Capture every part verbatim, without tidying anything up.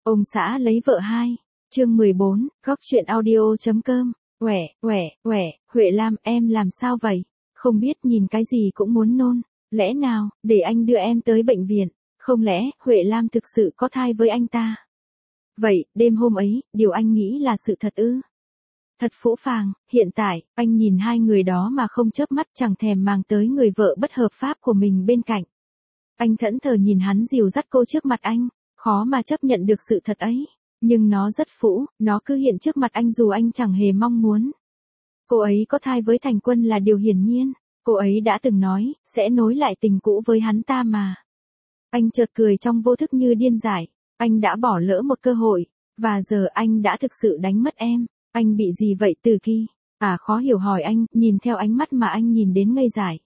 Ông xã lấy vợ hai, chương mười bốn, góc truyện audio chấm com. Uể, uể, uể, Huệ Lam, em làm sao vậy? Không biết nhìn cái gì cũng muốn nôn. Lẽ nào, để anh đưa em tới bệnh viện? Không lẽ, Huệ Lam thực sự có thai với anh ta? Vậy, đêm hôm ấy, điều anh nghĩ là sự thật ư? Thật phũ phàng, hiện tại, anh nhìn hai người đó mà không chớp mắt, chẳng thèm màng tới người vợ bất hợp pháp của mình bên cạnh. Anh thẫn thờ nhìn hắn dìu dắt cô trước mặt anh, khó mà chấp nhận được sự thật ấy. Nhưng nó rất phũ, nó cứ hiện trước mặt anh dù anh chẳng hề mong muốn. Cô ấy có thai với Thành Quân là điều hiển nhiên, cô ấy đã từng nói, sẽ nối lại tình cũ với hắn ta mà. Anh chợt cười trong vô thức như điên dại, anh đã bỏ lỡ một cơ hội, và giờ anh đã thực sự đánh mất em. Anh bị gì vậy Từ Kỳ? À khó hiểu hỏi anh, nhìn theo ánh mắt mà anh nhìn đến ngây dại.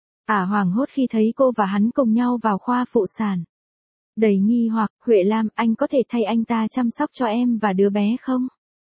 À hoảng hốt khi thấy cô và hắn cùng nhau vào khoa phụ sản. Đầy nghi hoặc, Huệ Lam, anh có thể thay anh ta chăm sóc cho em và đứa bé không?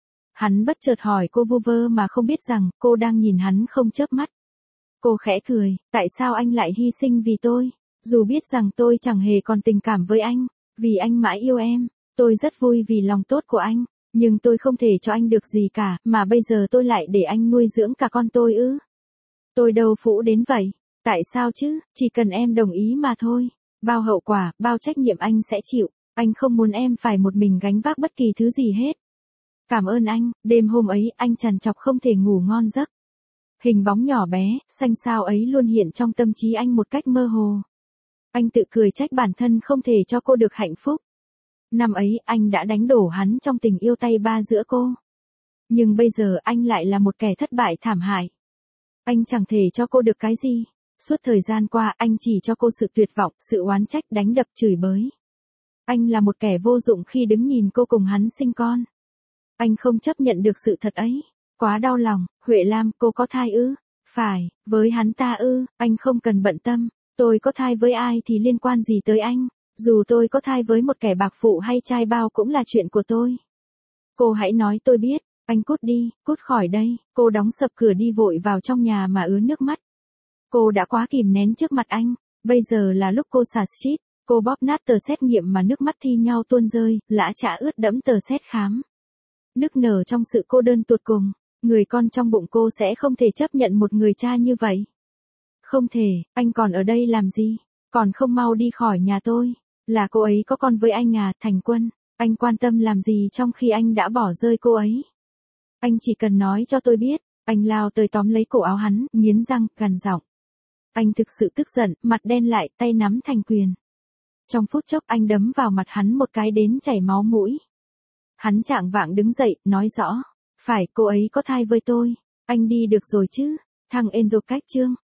Hắn bất chợt hỏi cô vu vơ mà không biết rằng, cô đang nhìn hắn không chớp mắt. Cô khẽ cười, tại sao anh lại hy sinh vì tôi? Dù biết rằng tôi chẳng hề còn tình cảm với anh, vì anh mãi yêu em, tôi rất vui vì lòng tốt của anh, nhưng tôi không thể cho anh được gì cả, mà bây giờ tôi lại để anh nuôi dưỡng cả con tôi ư? Tôi đâu phũ đến vậy, tại sao chứ, chỉ cần em đồng ý mà thôi. Bao hậu quả, bao trách nhiệm anh sẽ chịu, anh không muốn em phải một mình gánh vác bất kỳ thứ gì hết. Cảm ơn anh, đêm hôm ấy anh trằn trọc không thể ngủ ngon giấc. Hình bóng nhỏ bé, xanh xao ấy luôn hiện trong tâm trí anh một cách mơ hồ. Anh tự cười trách bản thân không thể cho cô được hạnh phúc. Năm ấy anh đã đánh đổ hắn trong tình yêu tay ba giữa cô. Nhưng bây giờ anh lại là một kẻ thất bại thảm hại. Anh chẳng thể cho cô được cái gì. Suốt thời gian qua anh chỉ cho cô sự tuyệt vọng, sự oán trách, đánh đập, chửi bới. Anh là một kẻ vô dụng khi đứng nhìn cô cùng hắn sinh con. Anh không chấp nhận được sự thật ấy. Quá đau lòng, Huệ Lam, cô có thai ư? Phải, với hắn ta ư, anh không cần bận tâm. Tôi có thai với ai thì liên quan gì tới anh? Dù tôi có thai với một kẻ bạc phụ hay trai bao cũng là chuyện của tôi. Cô hãy nói tôi biết, anh cút đi, cút khỏi đây. Cô đóng sập cửa đi vội vào trong nhà mà ứa nước mắt. Cô đã quá kìm nén trước mặt anh, bây giờ là lúc cô xả stress. Cô bóp nát tờ xét nghiệm mà nước mắt thi nhau tuôn rơi, lã chã ướt đẫm tờ xét khám. Nức nở trong sự cô đơn tột cùng, người con trong bụng cô sẽ không thể chấp nhận một người cha như vậy. Không thể, anh còn ở đây làm gì? Còn không mau đi khỏi nhà tôi. Là cô ấy có con với anh à, Thành Quân. Anh quan tâm làm gì trong khi anh đã bỏ rơi cô ấy? Anh chỉ cần nói cho tôi biết. Anh lao tới tóm lấy cổ áo hắn, nghiến răng, gằn giọng. Anh thực sự tức giận, mặt đen lại, tay nắm thành quyền. Trong phút chốc anh đấm vào mặt hắn một cái đến chảy máu mũi. Hắn trạng vạng đứng dậy, nói rõ. Phải, cô ấy có thai với tôi. Anh đi được rồi chứ? Thằng Enzo cách chương.